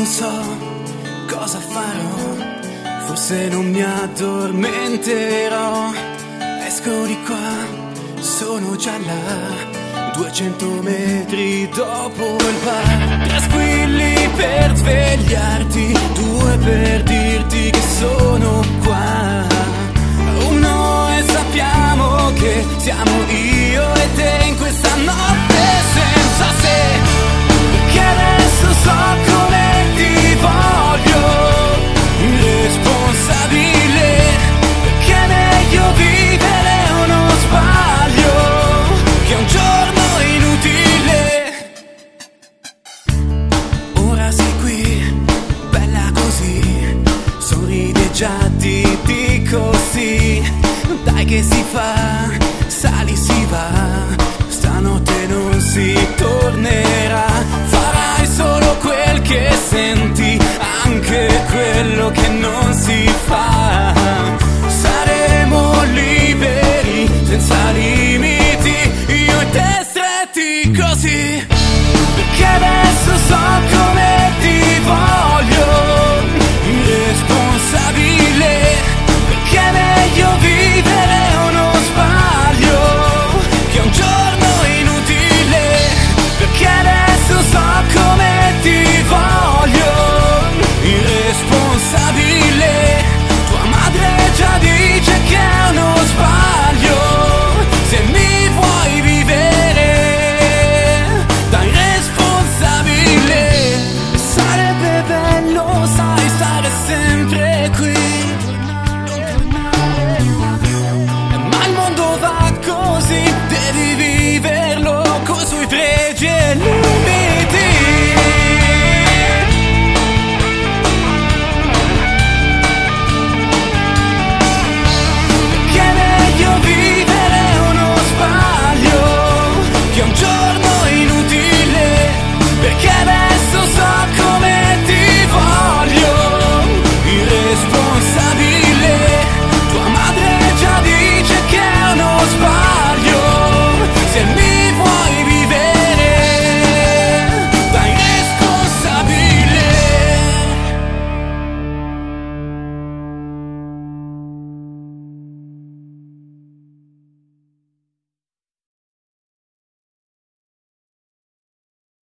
so cosa farò, forse non mi addormenterò. Esco di qua, sono già là, 200 metri dopo il bar. 3 squilli per svegliarti, 2 per dirti che sono qua. 1 e sappiamo che siamo io e te in questa notte senza se. Che adesso so come ti voglio, irresponsabile, che è meglio vivere uno sbaglio che un giorno inutile. Ora sei qui, bella così, sorridi e già ti dico sì. Dai che si fa, sali si va, stanotte non si tornerà. Farai solo quel che senti, anche quello che non si fa.